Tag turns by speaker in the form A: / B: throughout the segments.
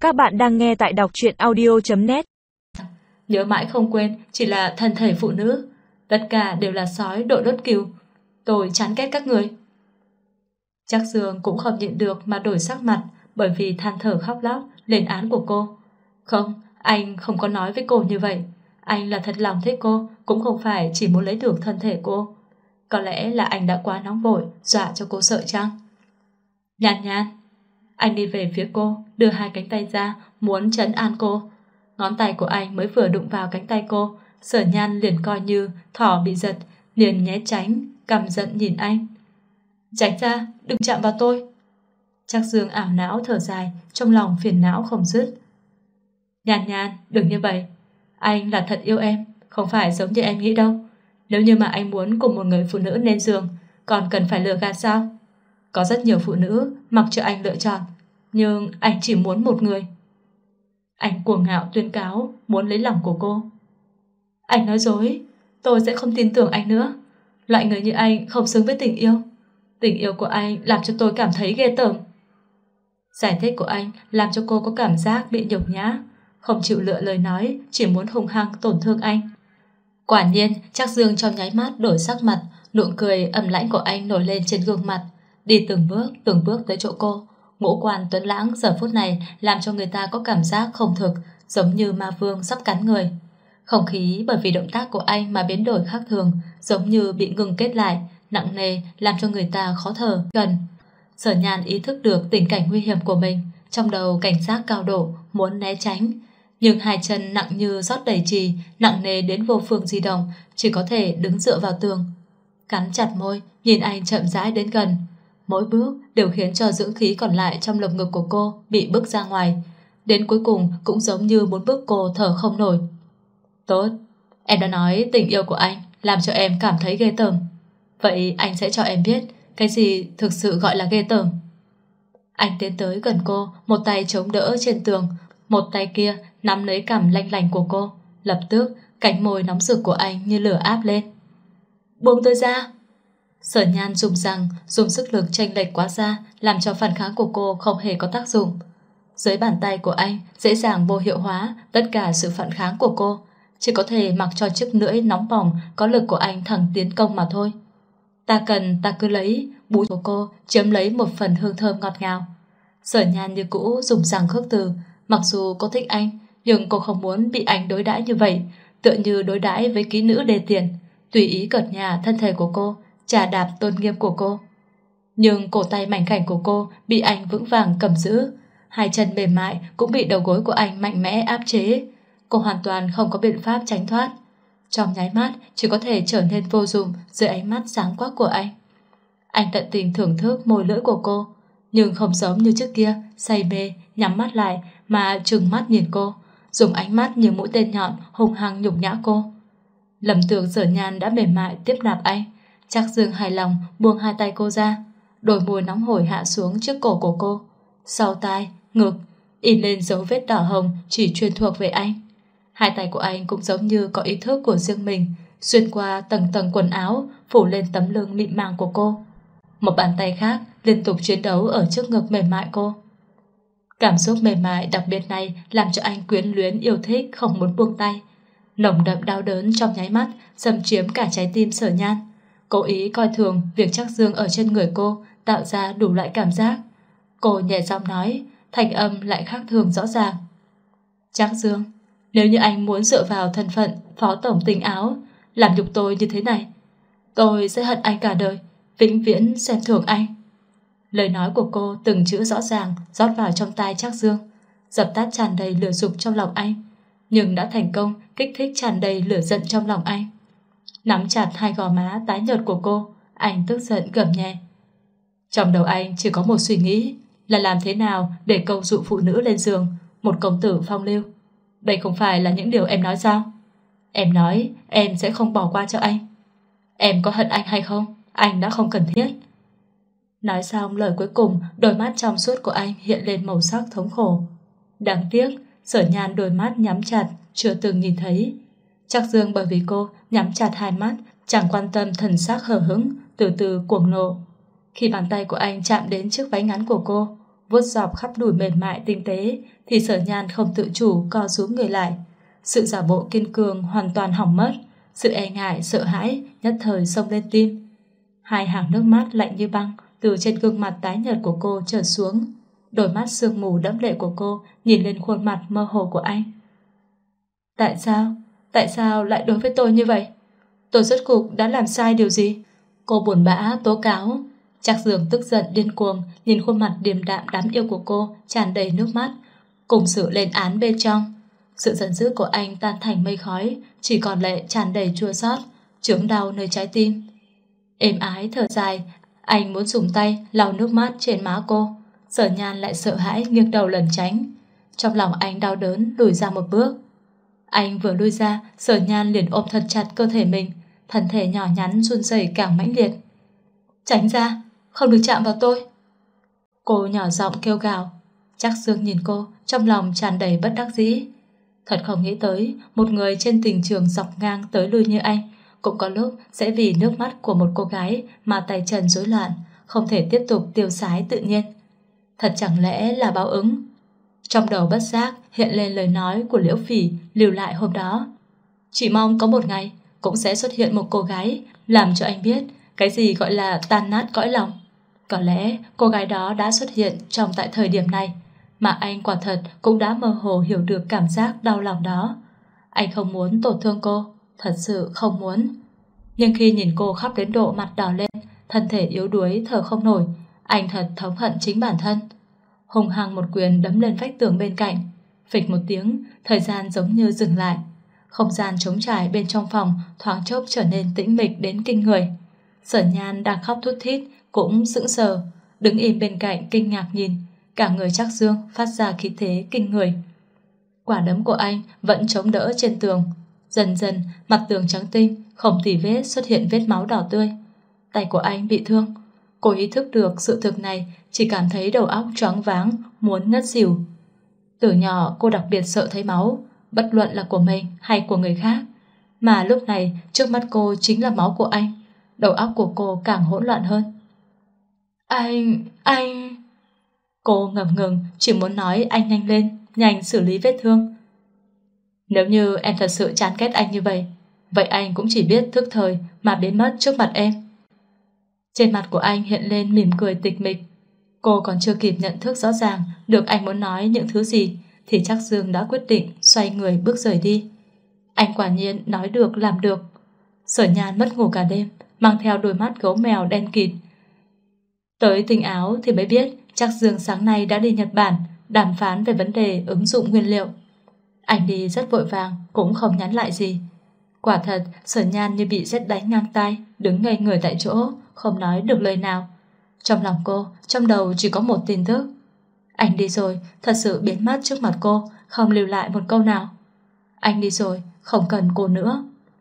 A: Các bạn đang nghe tại đọc truyện audio.net.
B: Nhớ mãi không quên chỉ là thân thể phụ nữ. Tất cả đều là sói đội đốt cừu. Tôi chán ghét các người. Trác Dương cũng không nhịn được mà đổi sắc mặt, bởi vì than thở khóc lóc lên án của cô. Không, anh không có nói với cô như vậy. Anh là thật lòng thích cô, cũng không phải chỉ muốn lấy được thân thể cô. Có lẽ là anh đã quá nóng vội, dọa cho cô sợ chăng? Nhan Nhan. Anh đi về phía cô, đưa hai cánh tay ra, muốn trấn an cô. Ngón tay của anh mới vừa đụng vào cánh tay cô, Sở Nhan liền coi như thỏ bị giật, liền né tránh, căm giận nhìn anh. Tránh ra, đừng chạm vào tôi. Trác Dương ảo não thở dài, trong lòng phiền não không dứt. Nhan Nhan, đừng như vậy. Anh là thật yêu em, không phải giống như em nghĩ đâu. Nếu như mà anh muốn cùng một người phụ nữ lên giường, còn cần phải lừa gạt sao? Có rất nhiều phụ nữ mặc cho anh lựa chọn, nhưng anh chỉ muốn một người. Anh cuồng ngạo tuyên cáo muốn lấy lòng của cô. Anh nói dối, tôi sẽ không tin tưởng anh nữa. Loại người như anh không xứng với tình yêu. Tình yêu của anh làm cho tôi cảm thấy ghê tởm. Giải thích của anh làm cho cô có cảm giác bị nhục nhã, không chịu lựa lời nói, chỉ muốn hung hăng tổn thương anh. Quả nhiên, Trác Dương trong nháy mắt đổi sắc mặt, nụ cười âm lãnh của anh nổi lên trên gương mặt, đi từng bước tới chỗ cô. Ngũ quan tuấn lãng giờ phút này làm cho người ta có cảm giác không thực, giống như ma vương sắp cắn người. Không khí bởi vì động tác của anh mà biến đổi khác thường, giống như bị ngừng kết lại, nặng nề làm cho người ta khó thở. Gần, Sở Nhan ý thức được tình cảnh nguy hiểm của mình, trong đầu cảnh giác cao độ, muốn né tránh. Nhưng hai chân nặng như rót đầy trì, nặng nề đến vô phương di động, chỉ có thể đứng dựa vào tường. Cắn chặt môi, nhìn anh chậm rãi đến gần. Mỗi bước đều khiến cho dưỡng khí còn lại trong lồng ngực của cô bị bức ra ngoài. Đến cuối cùng cũng giống như muốn bức cô thở không nổi. Tốt, em đã nói tình yêu của anh làm cho em cảm thấy ghê tởm. Vậy anh sẽ cho em biết cái gì thực sự gọi là ghê tởm. Anh tiến tới gần cô, một tay chống đỡ trên tường, một tay kia nắm lấy cằm lanh lành của cô. Lập tức cánh môi nóng rực của anh như lửa áp lên. Buông tôi ra. Sở Nhan dùng răng, dùng sức lực chênh lệch quá xa, làm cho phản kháng của cô không hề có tác dụng. Dưới bàn tay của anh dễ dàng vô hiệu hóa tất cả sự phản kháng của cô, chỉ có thể mặc cho chiếc lưỡi nóng bỏng có lực của anh thẳng tiến công mà thôi. Ta cần ta cứ lấy, bú của cô chiếm lấy một phần hương thơm ngọt ngào. Sở Nhan như cũ dùng răng khước từ, mặc dù cô thích anh, nhưng cô không muốn bị anh đối đãi như vậy, tựa như đối đãi với kỹ nữ đề tiền, tùy ý cợt nhả thân thể của cô, chà đạp tôn nghiêm của cô. Nhưng cổ tay mảnh khảnh của cô bị anh vững vàng cầm giữ, hai chân mềm mại cũng bị đầu gối của anh mạnh mẽ áp chế. Cô hoàn toàn không có biện pháp tránh thoát. Trong nháy mắt chỉ có thể trở nên vô dụng dưới ánh mắt sáng quắc của anh. Anh tận tình thưởng thức môi lưỡi của cô, nhưng không giống như trước kia say mê, nhắm mắt lại mà trừng mắt nhìn cô, dùng ánh mắt như mũi tên nhọn hung hăng nhục nhã cô. Lầm tưởng Sở Nhan đã mềm mại tiếp nạp anh. Trác Dương hài lòng buông hai tay cô ra, đôi môi nóng hổi hạ xuống trước cổ của cô, sau tai, ngực in lên dấu vết đỏ hồng chỉ chuyên thuộc về anh. Hai tay của anh cũng giống như có ý thức của riêng mình, xuyên qua tầng tầng quần áo, phủ lên tấm lưng mịn màng của cô. Một bàn tay khác liên tục chiến đấu ở trước ngực mềm mại cô. Cảm xúc mềm mại đặc biệt này làm cho anh quyến luyến yêu thích không muốn buông tay. Nồng đậm đau đớn trong nháy mắt xâm chiếm cả trái tim Sở Nhan. Cố ý coi thường việc Trác Dương ở trên người cô tạo ra đủ loại cảm giác. Cô nhẹ giọng nói, thanh âm lại khác thường rõ ràng. Trác Dương, nếu như anh muốn dựa vào thân phận phó tổng tình áo làm nhục tôi như thế này, tôi sẽ hận anh cả đời, vĩnh viễn xem thường anh. Lời nói của cô từng chữ rõ ràng rót vào trong tai Trác Dương, dập tắt tràn đầy lửa dục trong lòng anh, nhưng đã thành công kích thích tràn đầy lửa giận trong lòng anh. Nắm chặt hai gò má tái nhợt của cô, anh tức giận gầm nhẹ. Trong đầu anh chỉ có một suy nghĩ, là làm thế nào để câu dụ phụ nữ lên giường, một công tử phong lưu. Đây không phải là những điều em nói sao? Em nói em sẽ không bỏ qua cho anh. Em có hận anh hay không? Anh đã không cần thiết. Nói xong lời cuối cùng, đôi mắt trong suốt của anh hiện lên màu sắc thống khổ. Đáng tiếc, Sở Nhan đôi mắt nhắm chặt, chưa từng nhìn thấy. Trác Dương bởi vì cô nhắm chặt hai mắt, chẳng quan tâm thần sắc hờ hững, từ từ cuồng nộ. Khi bàn tay của anh chạm đến chiếc váy ngắn của cô, vuốt dọc khắp đùi mềm mại tinh tế, thì Sở Nhan không tự chủ co rúm người lại. Sự giả bộ kiên cường hoàn toàn hỏng mất, sự e ngại, sợ hãi nhất thời xông lên tim. Hai hàng nước mắt lạnh như băng từ trên gương mặt tái nhợt của cô trượt xuống. Đôi mắt sương mù đẫm lệ của cô nhìn lên khuôn mặt mơ hồ của anh. Tại sao? Tại sao lại đối với tôi như vậy? Tôi rốt cuộc đã làm sai điều gì? Cô buồn bã tố cáo. Trác Dương tức giận điên cuồng nhìn khuôn mặt điềm đạm đáng yêu của cô tràn đầy nước mắt, cùng sự lên án bên trong. Sự giận dữ của anh tan thành mây khói, chỉ còn lại tràn đầy chua xót, chướng đau nơi trái tim. Êm ái thở dài, anh muốn dùng tay lau nước mắt trên má cô. Sở Nhan lại sợ hãi nghiêng đầu lẩn tránh. Trong lòng anh đau đớn lùi ra một bước. Anh vừa lui ra, Sở Nhan liền ôm thật chặt cơ thể mình, thân thể nhỏ nhắn run rẩy càng mãnh liệt. Tránh ra, không được chạm vào tôi. Cô nhỏ giọng kêu gào. Trác Dương nhìn cô, trong lòng tràn đầy bất đắc dĩ. Thật không nghĩ tới, một người trên tình trường dọc ngang tới lui như anh cũng có lúc sẽ vì nước mắt của một cô gái mà tay chân rối loạn, không thể tiếp tục tiêu sái tự nhiên. Thật chẳng lẽ là báo ứng? Trong đầu bất giác hiện lên lời nói của Liễu Phỉ lưu lại hôm đó. Chỉ mong có một ngày cũng sẽ xuất hiện một cô gái làm cho anh biết cái gì gọi là tan nát cõi lòng. Có lẽ cô gái đó đã xuất hiện trong tại thời điểm này, mà anh quả thật cũng đã mơ hồ hiểu được cảm giác đau lòng đó. Anh không muốn tổn thương cô, thật sự không muốn. Nhưng khi nhìn cô khóc đến độ mặt đỏ lên, thân thể yếu đuối thở không nổi, anh thật thống hận chính bản thân. Hùng hăng một quyền đấm lên vách tường bên cạnh. Phịch một tiếng, thời gian giống như dừng lại. Không gian trống trải bên trong phòng thoáng chốc trở nên tĩnh mịch đến kinh người. Sở Nhan đang khóc thút thít cũng sững sờ, đứng im bên cạnh kinh ngạc nhìn. Cả người Trác Dương phát ra khí thế kinh người. Quả đấm của anh vẫn chống đỡ trên tường. Dần dần mặt tường trắng tinh, không tì vết xuất hiện vết máu đỏ tươi. Tay của anh bị thương. Cô ý thức được sự thực này, chỉ cảm thấy đầu óc choáng váng, muốn ngất xỉu. Từ nhỏ cô đặc biệt sợ thấy máu, bất luận là của mình hay của người khác. Mà lúc này trước mắt cô chính là máu của anh. Đầu óc của cô càng hỗn loạn hơn. Anh... Cô ngập ngừng, chỉ muốn nói anh nhanh lên, nhanh xử lý vết thương. Nếu như em thật sự chán ghét anh như vậy, vậy anh cũng chỉ biết thức thời mà biến mất trước mặt em. Trên mặt của anh hiện lên mỉm cười tịch mịch. Cô còn chưa kịp nhận thức rõ ràng được anh muốn nói những thứ gì, thì Trác Dương đã quyết định xoay người bước rời đi. Anh quả nhiên nói được làm được. Sở Nhan mất ngủ cả đêm, mang theo đôi mắt gấu mèo đen kịt. Tới tinh áo thì mới biết Trác Dương sáng nay đã đi Nhật Bản đàm phán về vấn đề ứng dụng nguyên liệu. Anh đi rất vội vàng, cũng không nhắn lại gì. Quả thật, Sở Nhan như bị sét đánh ngang tai, đứng ngây người tại chỗ, không nói được lời nào. Trong lòng cô, trong đầu chỉ có một tin tức. Anh đi rồi, thật sự biến mất trước mặt cô, không lưu lại một câu nào. Anh đi rồi, không cần cô nữa.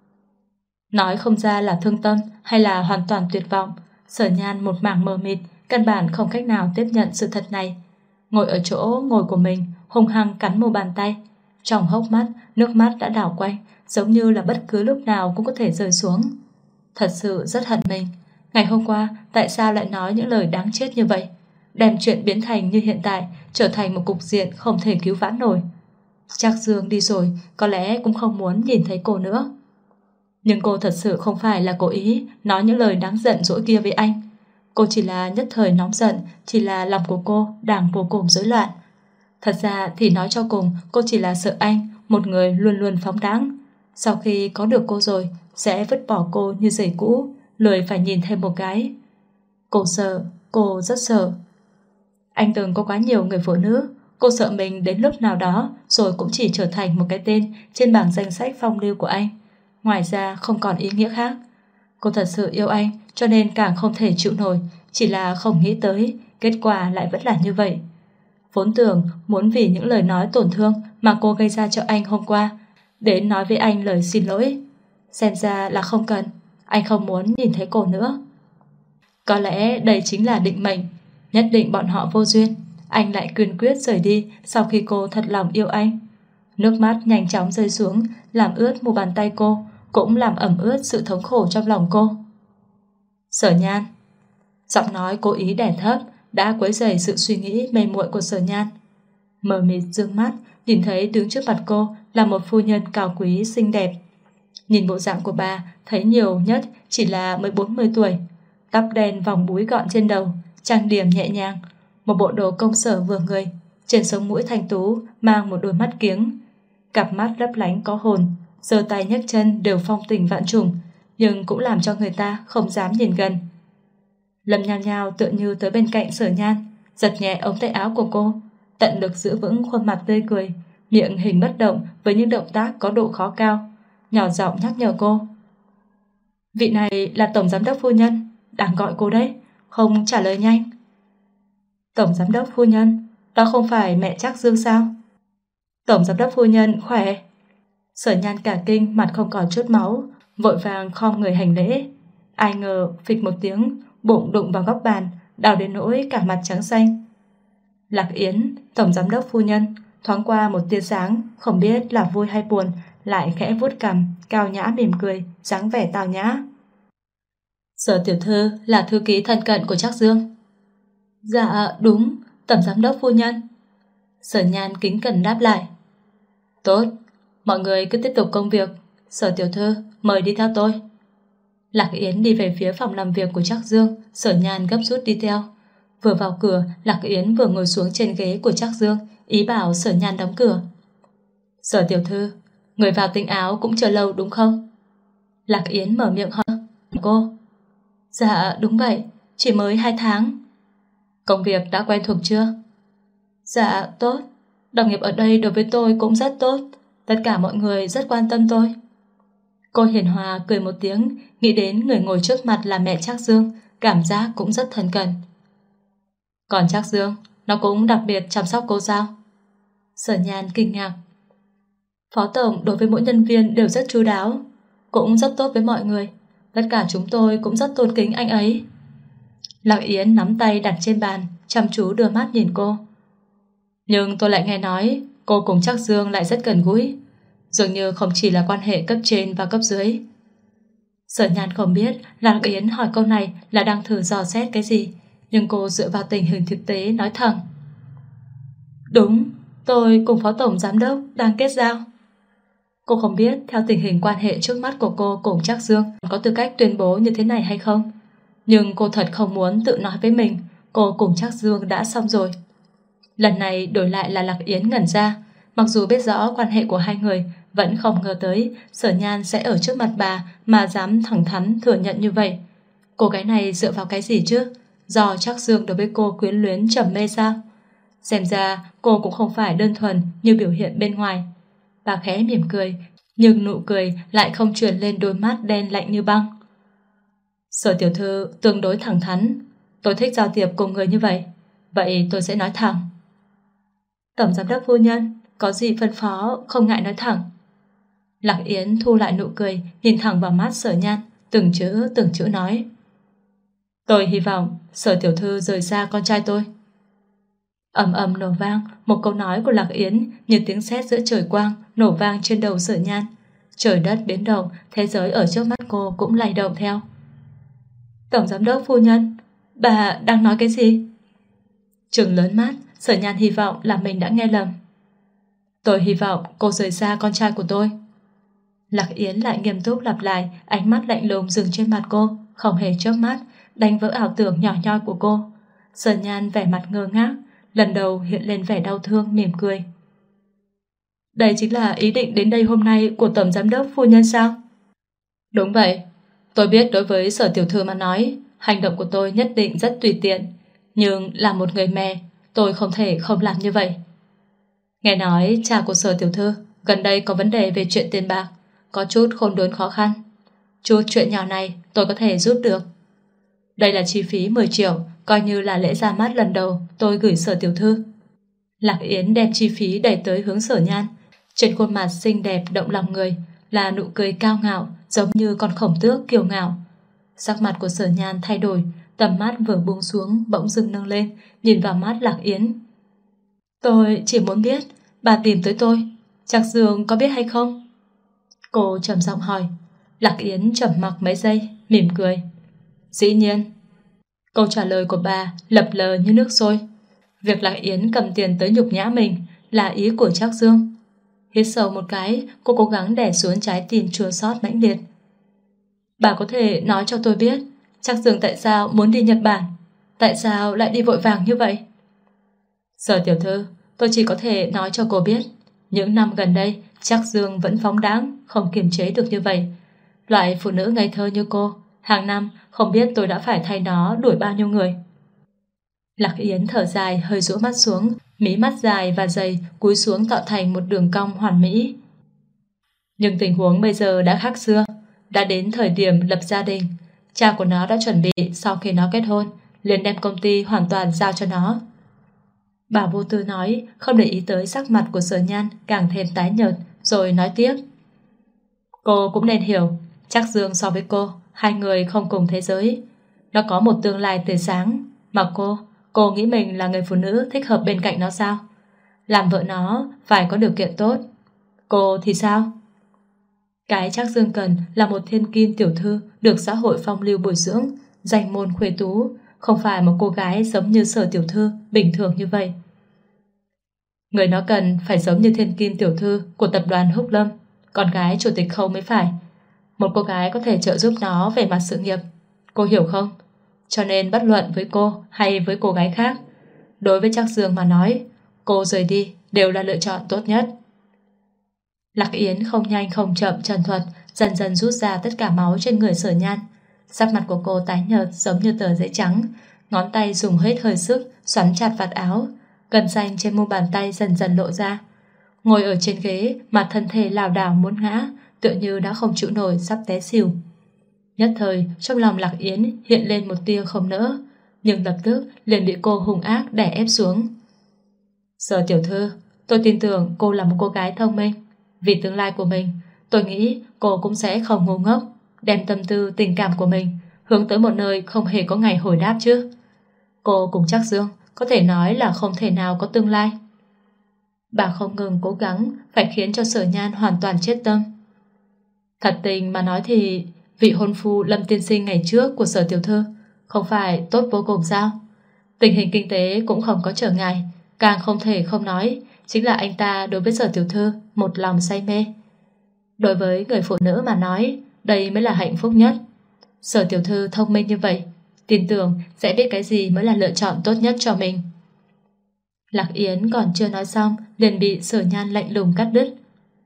B: Nói không ra là thương tâm hay là hoàn toàn tuyệt vọng. Sở Nhan một mảng mờ mịt, căn bản không cách nào tiếp nhận sự thật này. Ngồi ở chỗ ngồi của mình, hung hăng cắn mu bàn tay. Trong hốc mắt, nước mắt đã đảo quanh, giống như là bất cứ lúc nào cũng có thể rơi xuống. Thật sự rất hận mình. Ngày hôm qua, tại sao lại nói những lời đáng chết như vậy? Đem chuyện biến thành như hiện tại, trở thành một cục diện không thể cứu vãn nổi. Trác Dương đi rồi, có lẽ cũng không muốn nhìn thấy cô nữa. Nhưng cô thật sự không phải là cố ý nói những lời đáng giận dỗi kia với anh. Cô chỉ là nhất thời nóng giận, chỉ là lòng của cô đang vô cùng rối loạn. Thật ra thì nói cho cùng, cô chỉ là sợ anh, một người luôn luôn phóng đãng. Sau khi có được cô rồi, sẽ vứt bỏ cô như giày cũ, lười phải nhìn thêm một cái. Cô sợ, cô rất sợ. Anh từng có quá nhiều người phụ nữ, cô sợ mình đến lúc nào đó rồi cũng chỉ trở thành một cái tên trên bảng danh sách phong lưu của anh. Ngoài ra không còn ý nghĩa khác. Cô thật sự yêu anh, cho nên càng không thể chịu nổi, chỉ là không nghĩ tới kết quả lại vẫn là như vậy. Vốn tưởng muốn vì những lời nói tổn thương mà cô gây ra cho anh hôm qua, đến nói với anh lời xin lỗi. Xem ra là không cần, anh không muốn nhìn thấy cô nữa. Có lẽ đây chính là định mệnh. Nhất định bọn họ vô duyên. Anh lại kiên quyết rời đi sau khi cô thật lòng yêu anh. Nước mắt nhanh chóng rơi xuống, làm ướt mu bàn tay cô, cũng làm ẩm ướt sự thống khổ trong lòng cô. Sở Nhan. Giọng nói cố ý đè thấp, đã quấy rầy sự suy nghĩ mê muội của Sở Nhan. Mờ mịt dương mắt, nhìn thấy đứng trước mặt cô là một phu nhân cao quý xinh đẹp. Nhìn bộ dạng của bà, thấy nhiều nhất chỉ là mới 40 tuổi, tóc đen vòng búi gọn trên đầu, trang điểm nhẹ nhàng, một bộ đồ công sở vừa người, trên sống mũi thanh tú mang một đôi mắt kiếng, cặp mắt lấp lánh có hồn, giơ tay nhấc chân đều phong tình vạn trùng, nhưng cũng làm cho người ta không dám nhìn gần. Lâm Nhao Nhao tựa như tới bên cạnh Sở Nhan, giật nhẹ ống tay áo của cô, tận lực giữ vững khuôn mặt tươi cười, miệng hình bất động với những động tác có độ khó cao, nhỏ giọng nhắc nhở cô. Vị này là tổng giám đốc phu nhân, đang gọi cô đấy, không trả lời nhanh. Tổng giám đốc phu nhân, đó không phải mẹ Trác Dương sao? Tổng giám đốc phu nhân khỏe. Sở Nhan cả kinh, mặt không còn chút máu, vội vàng khom người hành lễ. Ai ngờ phịch một tiếng, bụng đụng vào góc bàn, đau đến nỗi cả mặt trắng xanh. Lạc Yến, tổng giám đốc phu nhân, thoáng qua một tia sáng, không biết là vui hay buồn, lại khẽ vuốt cằm, cao nhã mỉm cười, dáng vẻ tào nhã. Sở tiểu thư là thư ký thân cận của Trác Dương. Dạ đúng, tổng giám đốc phu nhân. Sở Nhan kính cẩn đáp lại. Tốt, mọi người cứ tiếp tục công việc. Sở tiểu thư, mời đi theo tôi. Lạc Yến đi về phía phòng làm việc của Trác Dương, Sở Nhan gấp rút đi theo. Vừa vào cửa, Lạc Yến vừa ngồi xuống trên ghế của Trác Dương, ý bảo Sở Nhan đóng cửa. Sở tiểu thư, người vào tinh áo cũng chờ lâu đúng không? Lạc Yến mở miệng hỏi cô. Dạ đúng vậy, chỉ mới 2 tháng. Công việc đã quen thuộc chưa? Dạ tốt, đồng nghiệp ở đây đối với tôi cũng rất tốt, tất cả mọi người rất quan tâm tôi. Cô hiền hòa cười một tiếng, nghĩ đến người ngồi trước mặt là mẹ Trác Dương, cảm giác cũng rất thân cận. Còn Trác Dương, nó cũng đặc biệt chăm sóc cô sao? Sở Nhan kinh ngạc. Phó tổng đối với mỗi nhân viên đều rất chu đáo, cũng rất tốt với mọi người, tất cả chúng tôi cũng rất tôn kính anh ấy. Lạc Yến nắm tay đặt trên bàn, chăm chú đưa mắt nhìn cô. Nhưng tôi lại nghe nói cô cùng Trác Dương lại rất gần gũi, dường như không chỉ là quan hệ cấp trên và cấp dưới. Sở Nhan không biết Lạc Yến hỏi câu này là đang thử dò xét cái gì, nhưng cô dựa vào tình hình thực tế nói thẳng. Đúng, tôi cùng phó tổng giám đốc đang kết giao. Cô không biết theo tình hình quan hệ trước mắt của cô cùng Trác Dương có tư cách tuyên bố như thế này hay không, nhưng cô thật không muốn tự nói với mình cô cùng Trác Dương đã xong rồi. Lần này đổi lại là Lạc Yến ngẩn ra, mặc dù biết rõ quan hệ của hai người, vẫn không ngờ tới Sở Nhan sẽ ở trước mặt bà mà dám thẳng thắn thừa nhận như vậy. Cô gái này dựa vào cái gì chứ? Do Trác Dương đối với cô quyến luyến trầm mê sao? Xem ra cô cũng không phải đơn thuần như biểu hiện bên ngoài. Bà khẽ mỉm cười, nhưng nụ cười lại không truyền lên đôi mắt đen lạnh như băng. Sở tiểu thư tương đối thẳng thắn, tôi thích giao tiếp cùng người như vậy, vậy tôi sẽ nói thẳng. Tổng giám đốc phu nhân, có gì phân phó không ngại nói thẳng. Lạc Yến thu lại nụ cười, nhìn thẳng vào mắt Sở Nhan, từng chữ nói. Tôi hy vọng Sở tiểu thư rời xa con trai tôi. Ầm ầm nổ vang, một câu nói của Lạc Yến như tiếng sét giữa trời quang nổ vang trên đầu Sở Nhan. Trời đất biến động, thế giới ở trước mắt cô cũng lay động theo. Tổng giám đốc phu nhân, bà đang nói cái gì? Trừng lớn mắt, Sở Nhan hy vọng là mình đã nghe lầm. Tôi hy vọng cô rời xa con trai của tôi. Lạc Yến lại nghiêm túc lặp lại, ánh mắt lạnh lùng dừng trên mặt cô, không hề chớp mắt, đánh vỡ ảo tưởng nhỏ nhoi của cô. Sở Nhan vẻ mặt ngơ ngác, lần đầu hiện lên vẻ đau thương, mỉm cười. Đây chính là ý định đến đây hôm nay của tổng giám đốc phu nhân sao? Đúng vậy. Tôi biết đối với Sở tiểu thư mà nói, hành động của tôi nhất định rất tùy tiện, nhưng là một người mẹ, tôi không thể không làm như vậy. Nghe nói cha của Sở tiểu thư gần đây có vấn đề về chuyện tiền bạc, có chút khôn đốn khó khăn. Chút chuyện nhỏ này tôi có thể giúp được. Đây là chi phí 10 triệu, coi như là lễ ra mắt lần đầu tôi gửi Sở tiểu thư. Lạc Yến đem chi phí đẩy tới hướng Sở Nhan. Trên khuôn mặt xinh đẹp động lòng người là nụ cười cao ngạo, giống như con khổng tước kiêu ngạo. Sắc mặt của Sở Nhan thay đổi, tầm mắt vừa buông xuống bỗng dưng nâng lên, nhìn vào mắt Lạc Yến. Tôi chỉ muốn biết bà tìm tới tôi, Trác Dương có biết hay không? Cô trầm giọng hỏi. Lạc Yến trầm mặc mấy giây, mỉm cười. Dĩ nhiên. Câu trả lời của bà lập lờ như nước sôi. Việc Lạc Yến cầm tiền tới nhục nhã mình là ý của Trác Dương. Hít sâu một cái, cô cố gắng đè xuống trái tim chua xót mãnh liệt. Bà có thể nói cho tôi biết Trác Dương tại sao muốn đi Nhật Bản? Tại sao lại đi vội vàng như vậy? Sở tiểu thư, tôi chỉ có thể nói cho cô biết những năm gần đây Trác Dương vẫn phóng đãng, không kiềm chế được như vậy. Loại phụ nữ ngây thơ như cô, hàng năm không biết tôi đã phải thay nó đuổi bao nhiêu người. Lạc Yến thở dài, hơi rũ mắt xuống, mí mắt dài và dày cúi xuống tạo thành một đường cong hoàn mỹ. Nhưng tình huống bây giờ đã khác xưa. Đã đến thời điểm lập gia đình. Cha của nó đã chuẩn bị sau khi nó kết hôn liền đem công ty hoàn toàn giao cho nó. Bà vô tư nói, không để ý tới sắc mặt của Sở Nhan càng thêm tái nhợt, rồi nói tiếp. Cô cũng nên hiểu, Trác Dương so với cô, hai người không cùng thế giới. Nó có một tương lai tươi sáng. Mà cô nghĩ mình là người phụ nữ thích hợp bên cạnh nó sao? Làm vợ nó phải có điều kiện tốt. Cô thì sao? Cái Trác Dương cần là một thiên kim tiểu thư được xã hội phong lưu bồi dưỡng, danh môn khuê tú, không phải một cô gái giống như Sở tiểu thư bình thường như vậy. Người nó cần phải giống như thiên kim tiểu thư của tập đoàn Húc Lâm, con gái chủ tịch Khâu mới phải. Một cô gái có thể trợ giúp nó về mặt sự nghiệp. Cô hiểu không? Cho nên bất luận với cô hay với cô gái khác, đối với Trác Dương mà nói, cô rời đi đều là lựa chọn tốt nhất. Lạc Yến không nhanh không chậm trần thuật, dần dần rút ra tất cả máu trên người Sở Nhan. Sắc mặt của cô tái nhợt giống như tờ giấy trắng, ngón tay dùng hết hơi sức xoắn chặt vạt áo, gân xanh trên mu bàn tay dần dần lộ ra. Ngồi ở trên ghế mà thân thể lảo đảo muốn ngã, tựa như đã không chịu nổi sắp té xỉu. Nhất thời trong lòng Lạc Yến hiện lên một tia không nỡ, nhưng lập tức liền bị cô hung ác đè ép xuống. Sở tiểu thư, tôi tin tưởng cô là một cô gái thông minh. Vì tương lai của mình, tôi nghĩ cô cũng sẽ không ngu ngốc, đem tâm tư tình cảm của mình hướng tới một nơi không hề có ngày hồi đáp chứ. Cô cùng Trác Dương có thể nói là không thể nào có tương lai. Bà không ngừng cố gắng phải khiến cho Sở Nhan hoàn toàn chết tâm. Thật tình mà nói thì vị hôn phu Lâm tiên sinh ngày trước của Sở tiểu thư không phải tốt vô cùng sao? Tình hình kinh tế cũng không có trở ngại, càng không thể không nói chính là anh ta đối với Sở tiểu thư một lòng say mê. Đối với người phụ nữ mà nói, đây mới là hạnh phúc nhất. Sở tiểu thư thông minh như vậy, tin tưởng sẽ biết cái gì mới là lựa chọn tốt nhất cho mình. Lạc Yến còn chưa nói xong liền bị Sở Nhan lạnh lùng cắt đứt.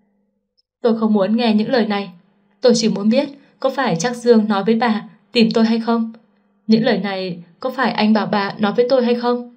B: Tôi không muốn nghe những lời này. Tôi chỉ muốn biết có phải Trác Dương nói với bà tìm tôi hay không? Những lời này có phải anh bảo bà nói với tôi hay không?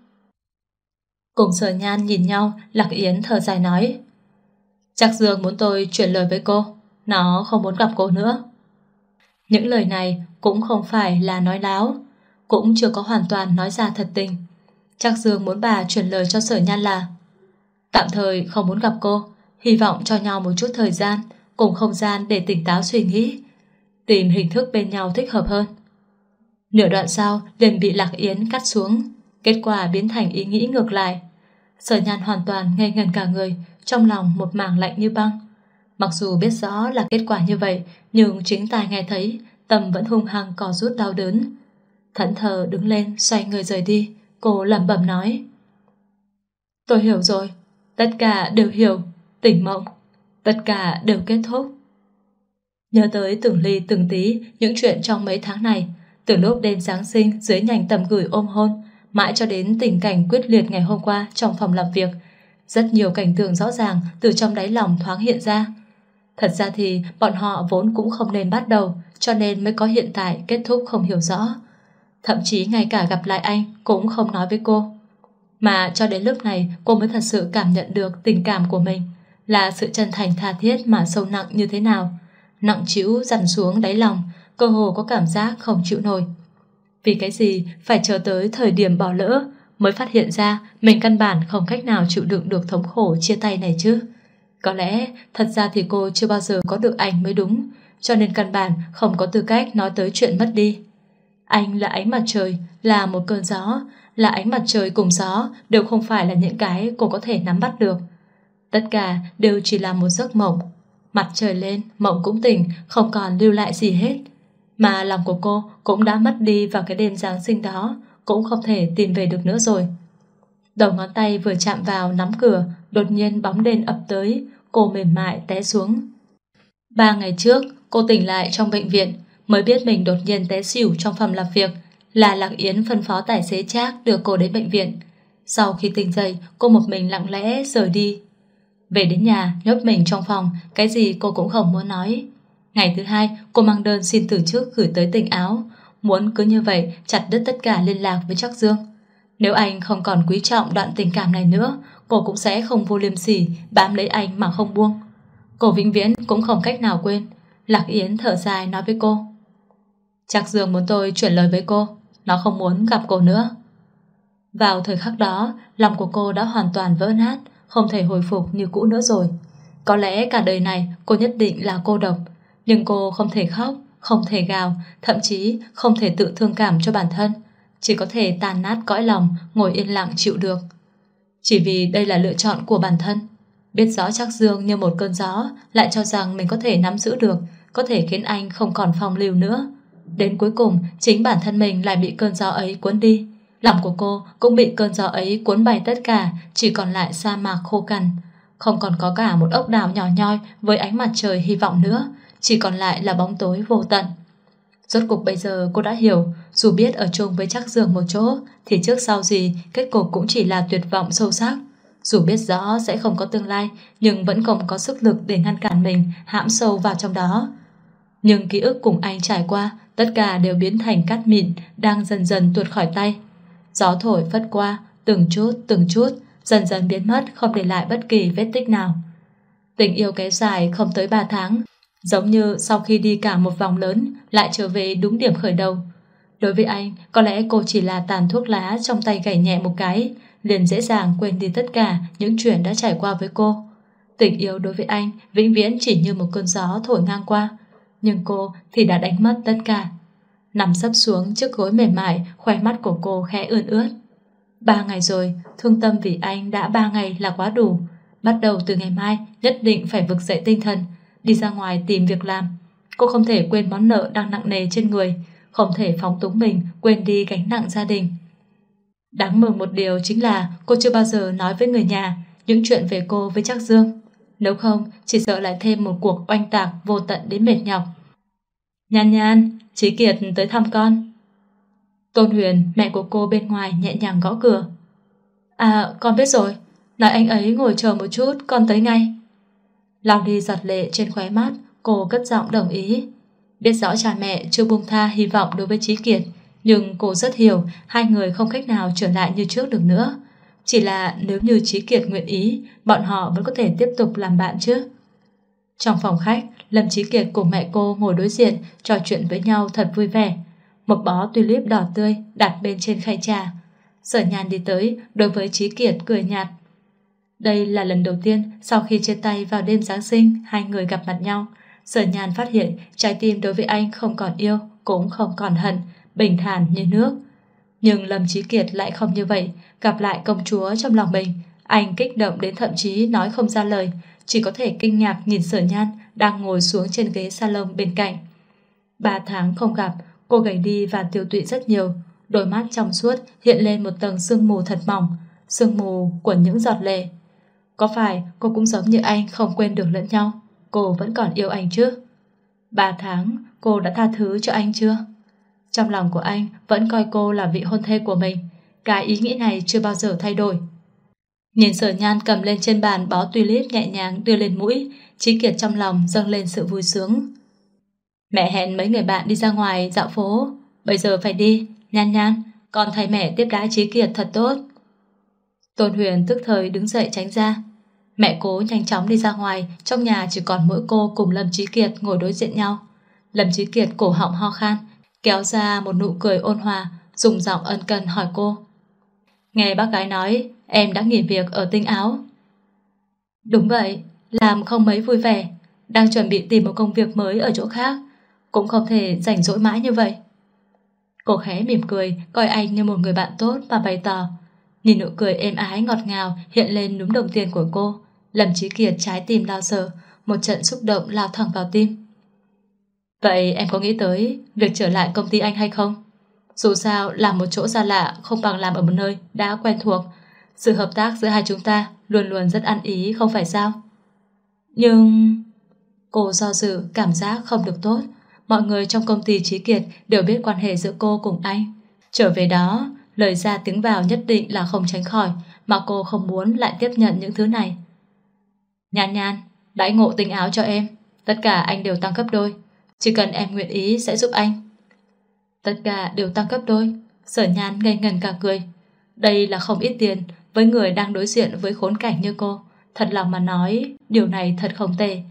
B: Cùng Sở Nhan nhìn nhau, Lạc Yến thở dài nói. Trác Dương muốn tôi chuyển lời với cô, nó không muốn gặp cô nữa. Những lời này cũng không phải là nói láo, cũng chưa có hoàn toàn nói ra thật tình. Trác Dương muốn bà chuyển lời cho Sở Nhan là tạm thời không muốn gặp cô, hy vọng cho nhau một chút thời gian cùng không gian để tỉnh táo suy nghĩ, tìm hình thức bên nhau thích hợp hơn. Nửa đoạn sau liền bị Lạc Yến cắt xuống, kết quả biến thành ý nghĩ ngược lại. Sở Nhan hoàn toàn ngây ngẩn cả người, trong lòng một mảng lạnh như băng. Mặc dù biết rõ là kết quả như vậy, nhưng chính tai nghe thấy, tâm vẫn hung hăng co rút đau đớn. Thẫn thờ đứng lên, xoay người rời đi. Cô lẩm bẩm nói: tôi hiểu rồi, tất cả đều hiểu, tỉnh mộng, tất cả đều kết thúc. Nhớ tới từng ly từng tí những chuyện trong mấy tháng này, từ lúc đêm Giáng sinh dưới nhành tầm gửi ôm hôn, mãi cho đến tình cảnh quyết liệt ngày hôm qua trong phòng làm việc, rất nhiều cảnh tượng rõ ràng từ trong đáy lòng thoáng hiện ra. Thật ra thì bọn họ vốn cũng không nên bắt đầu, cho nên mới có hiện tại kết thúc không hiểu rõ. Thậm chí ngay cả gặp lại anh cũng không nói với cô. Mà cho đến lúc này cô mới thật sự cảm nhận được tình cảm của mình là sự chân thành tha thiết mà sâu nặng như thế nào, nặng trĩu dằn xuống đáy lòng, cơ hồ có cảm giác không chịu nổi. Vì cái gì phải chờ tới thời điểm bỏ lỡ mới phát hiện ra mình căn bản không cách nào chịu đựng được thống khổ chia tay này chứ? Có lẽ thật ra thì cô chưa bao giờ có được anh mới đúng, cho nên căn bản không có tư cách nói tới chuyện mất đi. Anh là ánh mặt trời, là một cơn gió, là ánh mặt trời cùng gió đều không phải là những cái cô có thể nắm bắt được. Tất cả đều chỉ là một giấc mộng. Mặt trời lên, mộng cũng tỉnh, không còn lưu lại gì hết. Mà lòng của cô cũng đã mất đi vào cái đêm Giáng sinh đó, cũng không thể tìm về được nữa rồi. Đầu ngón tay vừa chạm vào nắm cửa, đột nhiên bóng đêm ập tới, cô mềm mại té xuống. 3 ngày trước, cô tỉnh lại trong bệnh viện, mới biết mình đột nhiên té xỉu trong phòng làm việc, là Lạc Yến phân phó tài xế Trác đưa cô đến bệnh viện. Sau khi tỉnh dậy, cô một mình lặng lẽ rời đi. Về đến nhà, nhốt mình trong phòng, cái gì cô cũng không muốn nói. Ngày thứ 2, cô mang đơn xin từ chức gửi tới tỉnh Áo, muốn cứ như vậy chặt đứt tất cả liên lạc với Trác Dương. Nếu anh không còn quý trọng đoạn tình cảm này nữa, cô cũng sẽ không vô liêm sỉ bám lấy anh mà không buông. Cô vĩnh viễn cũng không cách nào quên. Lạc Yến thở dài nói với cô: Trác Dương muốn tôi chuyển lời với cô, nó không muốn gặp cô nữa. Vào thời khắc đó, lòng của cô đã hoàn toàn vỡ nát, không thể hồi phục như cũ nữa rồi. Có lẽ cả đời này cô nhất định là cô độc, nhưng cô không thể khóc, không thể gào, thậm chí không thể tự thương cảm cho bản thân, chỉ có thể tàn nát cõi lòng, ngồi yên lặng chịu được. Chỉ vì đây là lựa chọn của bản thân. Biết rõ Trác Dương như một cơn gió, lại cho rằng mình có thể nắm giữ được, có thể khiến anh không còn phong lưu nữa. Đến cuối cùng, chính bản thân mình lại bị cơn gió ấy cuốn đi. Lòng của cô cũng bị cơn gió ấy cuốn bay tất cả, chỉ còn lại sa mạc khô cằn. Không còn có cả một ốc đảo nhỏ nhoi với ánh mặt trời hy vọng nữa, chỉ còn lại là bóng tối vô tận. Rốt cuộc bây giờ cô đã hiểu, dù biết ở chung với Trác Dương một chỗ, thì trước sau gì kết cục cũng chỉ là tuyệt vọng sâu sắc. Dù biết rõ sẽ không có tương lai, nhưng vẫn không có sức lực để ngăn cản mình hãm sâu vào trong đó. Nhưng ký ức cùng anh trải qua, tất cả đều biến thành cát mịn, đang dần dần tuột khỏi tay. Gió thổi phất qua, từng chút, dần dần biến mất, không để lại bất kỳ vết tích nào. Tình yêu kéo dài không tới 3 tháng, giống như sau khi đi cả một vòng lớn, lại trở về đúng điểm khởi đầu. Đối với anh, có lẽ cô chỉ là tàn thuốc lá trong tay gảy nhẹ một cái, liền dễ dàng quên đi tất cả những chuyện đã trải qua với cô. Tình yêu đối với anh vĩnh viễn chỉ như một cơn gió thổi ngang qua, nhưng cô thì đã đánh mất tất cả. Nằm sấp xuống chiếc gối mềm mại, khóe mắt của cô khẽ ươn ướt. 3 ngày rồi, thương tâm vì anh đã 3 ngày là quá đủ. Bắt đầu từ ngày mai, nhất định phải vực dậy tinh thần, đi ra ngoài tìm việc làm. Cô không thể quên món nợ đang nặng nề trên người, không thể phóng túng mình quên đi gánh nặng gia đình. Đáng mừng một điều chính là cô chưa bao giờ nói với người nhà những chuyện về cô với Trác Dương. Nếu không, chỉ sợ lại thêm một cuộc oanh tạc vô tận đến mệt nhọc. Nhan Nhan, Chí Kiệt tới thăm con. Tôn Huyền, mẹ của cô bên ngoài nhẹ nhàng gõ cửa. À, con biết rồi. Nói anh ấy ngồi chờ một chút, con tới ngay. Lau đi giọt lệ trên khóe mắt, cô cất giọng đồng ý. Biết rõ cha mẹ chưa buông tha hy vọng đối với Chí Kiệt, nhưng cô rất hiểu hai người không cách nào trở lại như trước được nữa. Chỉ là nếu như Chí Kiệt nguyện ý, bọn họ vẫn có thể tiếp tục làm bạn chứ. Trong phòng khách, Lâm Chí Kiệt cùng mẹ cô ngồi đối diện, trò chuyện với nhau thật vui vẻ. Một bó tulip đỏ tươi đặt bên trên khay trà. Sở Nhàn đi tới, đối với Chí Kiệt cười nhạt. Đây là lần đầu tiên sau khi chia tay vào đêm Giáng sinh, hai người gặp mặt nhau. Sở Nhàn phát hiện trái tim đối với anh không còn yêu, cũng không còn hận, bình thản như nước. Nhưng Lâm Chí Kiệt lại không như vậy. Gặp lại công chúa trong lòng mình, anh kích động đến thậm chí nói không ra lời, chỉ có thể kinh ngạc nhìn Sở Nhan đang ngồi xuống trên ghế salon bên cạnh. 3 tháng không gặp, cô gầy đi và tiêu tụy rất nhiều. Đôi mắt trong suốt hiện lên một tầng sương mù thật mỏng, sương mù của những giọt lệ. Có phải cô cũng giống như anh không quên được lẫn nhau? Cô vẫn còn yêu anh chứ? 3 tháng, cô đã tha thứ cho anh chưa? Trong lòng của anh vẫn coi cô là vị hôn thê của mình. Cái ý nghĩ này chưa bao giờ thay đổi. Nhìn Sở Nhan cầm lên trên bàn bó tulip nhẹ nhàng đưa lên mũi, Chí Kiệt trong lòng dâng lên sự vui sướng. Mẹ hẹn mấy người bạn đi ra ngoài dạo phố, bây giờ phải đi. Nhan Nhan, con thay mẹ tiếp đãi Chí Kiệt thật tốt. Tôn Huyền tức thời đứng dậy tránh ra. Mẹ cố nhanh chóng đi ra ngoài, trong nhà chỉ còn mỗi cô cùng Lâm Chí Kiệt ngồi đối diện nhau. Lâm Chí Kiệt cổ họng ho khan, kéo ra một nụ cười ôn hòa, dùng giọng ân cần hỏi cô. Nghe bác gái nói em đã nghỉ việc ở Tinh Áo. Đúng vậy, làm không mấy vui vẻ, đang chuẩn bị tìm một công việc mới ở chỗ khác, cũng không thể rảnh rỗi mãi như vậy. Cô khẽ mỉm cười, coi anh như một người bạn tốt và bày tỏ. Nhìn nụ cười êm ái ngọt ngào hiện lên núm đồng tiền của cô, Lâm Chí Kiệt trái tim lao dở, một trận xúc động lao thẳng vào tim. Vậy em có nghĩ tới việc trở lại công ty anh hay không? Dù sao làm một chỗ xa lạ không bằng làm ở một nơi đã quen thuộc. Sự hợp tác giữa hai chúng ta luôn luôn rất ăn ý không phải sao? Nhưng... Cô do dự, cảm giác không được tốt. Mọi người trong công ty Chí Kiệt đều biết quan hệ giữa cô cùng anh. Trở về đó, lời ra tiếng vào nhất định là không tránh khỏi, mà cô không muốn lại tiếp nhận những thứ này. Nhan Nhan, đãi ngộ tinh áo cho em. Tất cả anh đều tăng gấp đôi. Chỉ cần em nguyện ý sẽ giúp anh. Tất cả đều tăng gấp đôi. Sở Nhan ngây ngần cả cười. Đây là không ít tiền với người đang đối diện với khốn cảnh như cô. Thật lòng mà nói, điều này thật không tệ.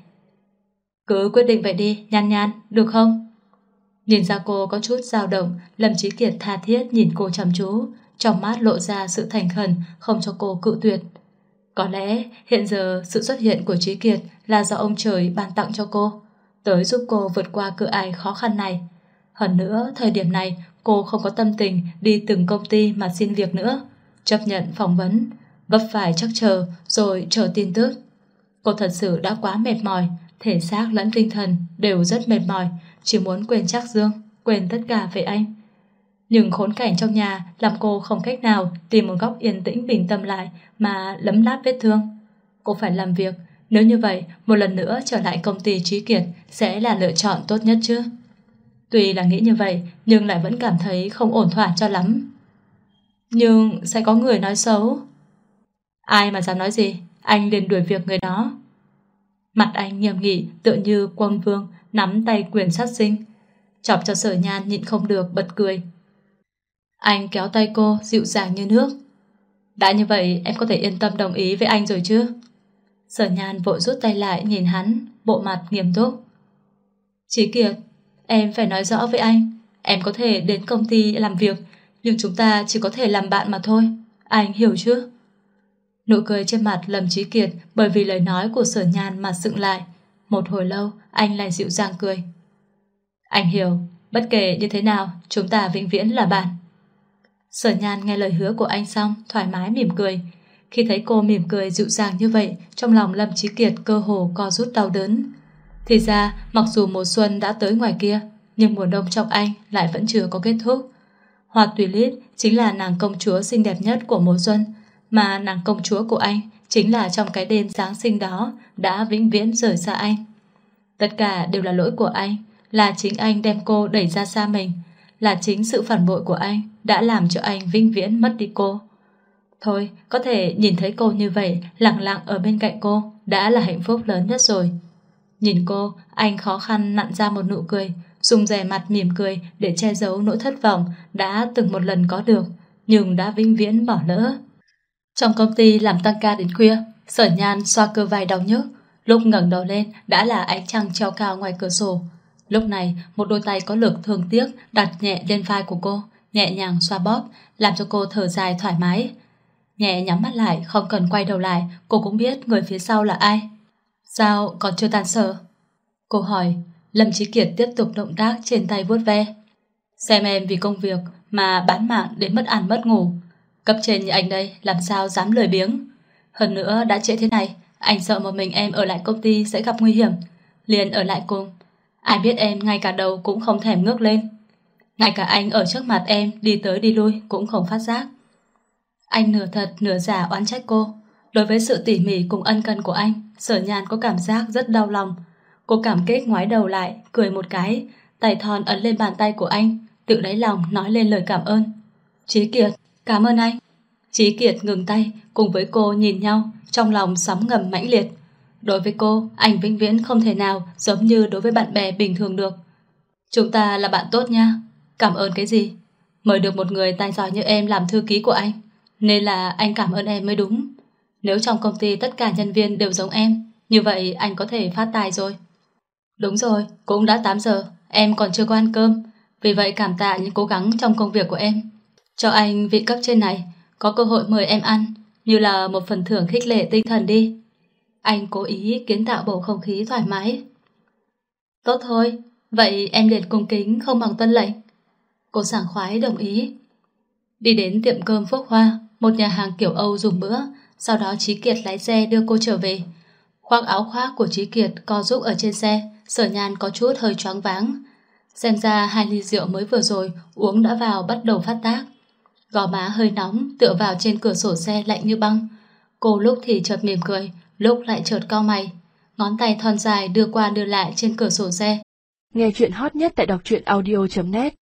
B: Cứ quyết định vậy đi, Nhan Nhan, được không? Nhìn ra cô có chút dao động, Lâm Chí Kiệt tha thiết nhìn cô chăm chú, trong mắt lộ ra sự thành khẩn, không cho cô cự tuyệt. Có lẽ hiện giờ sự xuất hiện của Chí Kiệt là do ông trời ban tặng cho cô, tới giúp cô vượt qua cửa ải khó khăn này. Hơn nữa, thời điểm này cô không có tâm tình đi từng công ty mà xin việc nữa, chấp nhận phỏng vấn, vấp phải chắc chờ rồi chờ tin tức. Cô thật sự đã quá mệt mỏi, thể xác lẫn tinh thần đều rất mệt mỏi, chỉ muốn quên Trác Dương, quên tất cả về anh. Nhưng khốn cảnh trong nhà làm cô không cách nào tìm một góc yên tĩnh bình tâm lại mà lấm láp vết thương. Cô phải làm việc, nếu như vậy một lần nữa trở lại công ty Chí Kiệt sẽ là lựa chọn tốt nhất chứ. Tuy là nghĩ như vậy nhưng lại vẫn cảm thấy không ổn thỏa cho lắm. Nhưng sẽ có người nói xấu. Ai mà dám nói gì, anh liền đuổi việc người đó. Mặt anh nghiêm nghị tựa như quân vương nắm tay quyền sát sinh, chọc cho Sở Nhan nhịn không được bật cười. Anh kéo tay cô dịu dàng như nước. Đã như vậy em có thể yên tâm đồng ý với anh rồi chứ? Sở Nhan vội rút tay lại nhìn hắn, bộ mặt nghiêm túc. Chí Kiệt, em phải nói rõ với anh, em có thể đến công ty làm việc, nhưng chúng ta chỉ có thể làm bạn mà thôi. Anh hiểu chứ? Nụ cười trên mặt Lâm Chí Kiệt bởi vì lời nói của Sở Nhan mà sững lại. Một hồi lâu anh lại dịu dàng cười. Anh hiểu, bất kể như thế nào chúng ta vĩnh viễn là bạn. Sở Nhan nghe lời hứa của anh xong thoải mái mỉm cười. Khi thấy cô mỉm cười dịu dàng như vậy, trong lòng Lâm Chí Kiệt cơ hồ co rút đau đớn. Thì ra mặc dù mùa xuân đã tới ngoài kia, nhưng mùa đông trong anh lại vẫn chưa có kết thúc. Hoa Tulip chính là nàng công chúa xinh đẹp nhất của mùa xuân, mà nàng công chúa của anh chính là trong cái đêm Giáng sinh đó đã vĩnh viễn rời xa anh. Tất cả đều là lỗi của anh, là chính anh đem cô đẩy ra xa mình, là chính sự phản bội của anh đã làm cho anh vĩnh viễn mất đi cô. Thôi, có thể nhìn thấy cô như vậy, lặng lặng ở bên cạnh cô đã là hạnh phúc lớn nhất rồi. Nhìn cô, anh khó khăn nặn ra một nụ cười, dùng dè mặt mỉm cười để che giấu nỗi thất vọng đã từng một lần có được, nhưng đã vĩnh viễn bỏ lỡ. Trong công ty làm tăng ca đến khuya, Sở Nhan xoa cơ vai đau nhức, lúc ngẩng đầu lên đã là ánh trăng treo cao ngoài cửa sổ. Lúc này, một đôi tay có lực thương tiếc đặt nhẹ lên vai của cô, nhẹ nhàng xoa bóp, làm cho cô thở dài thoải mái. Nhẹ nhắm mắt lại, không cần quay đầu lại, cô cũng biết người phía sau là ai. Sao còn chưa tan sở? Cô hỏi. Lâm Chí Kiệt tiếp tục động tác trên tay vuốt ve. Xem em vì công việc mà bán mạng đến mất ăn mất ngủ. Cấp trên như anh đây làm sao dám lười biếng. Hơn nữa đã trễ thế này, anh sợ một mình em ở lại công ty sẽ gặp nguy hiểm, liền ở lại cùng. Ai biết em ngay cả đầu cũng không thèm ngước lên. Ngay cả anh ở trước mặt em đi tới đi lui cũng không phát giác. Anh nửa thật nửa giả oán trách cô. Đối với sự tỉ mỉ cùng ân cần của anh, Sở Nhan có cảm giác rất đau lòng. Cô cảm kích ngoái đầu lại, cười một cái, tay thon ấn lên bàn tay của anh, tự đáy lòng nói lên lời cảm ơn. Chí Kiệt, cảm ơn anh. Chí Kiệt ngừng tay, cùng với cô nhìn nhau, trong lòng sóng ngầm mãnh liệt. Đối với cô, anh vĩnh viễn không thể nào giống như đối với bạn bè bình thường được. Chúng ta là bạn tốt nha. Cảm ơn cái gì? Mời được một người tài giỏi như em làm thư ký của anh, nên là anh cảm ơn em mới đúng. Nếu trong công ty tất cả nhân viên đều giống em, như vậy anh có thể phát tài rồi. Đúng rồi, cũng đã 8 giờ, em còn chưa có ăn cơm. Vì vậy cảm tạ những cố gắng trong công việc của em. Cho anh vị cấp trên này có cơ hội mời em ăn, như là một phần thưởng khích lệ tinh thần đi. Anh cố ý kiến tạo bầu không khí thoải mái. Tốt thôi, vậy em liền cung kính không bằng tuân lệnh. Cô sảng khoái đồng ý. Đi đến tiệm cơm Phúc Hoa, một nhà hàng kiểu Âu dùng bữa. Sau đó Chí Kiệt lái xe đưa cô trở về. Khoác áo khoác của Chí Kiệt co giúp ở trên xe, Sở Nhan có chút hơi choáng váng. Xem ra 2 ly rượu mới vừa rồi uống đã vào bắt đầu phát tác. Gò má hơi nóng tựa vào trên cửa sổ xe lạnh như băng. Cô lúc thì chợt mỉm cười, lúc lại chợt cau mày. Ngón tay thon dài đưa qua đưa lại trên cửa sổ xe.
A: Nghe chuyện hot nhất tại đọc truyện audio.net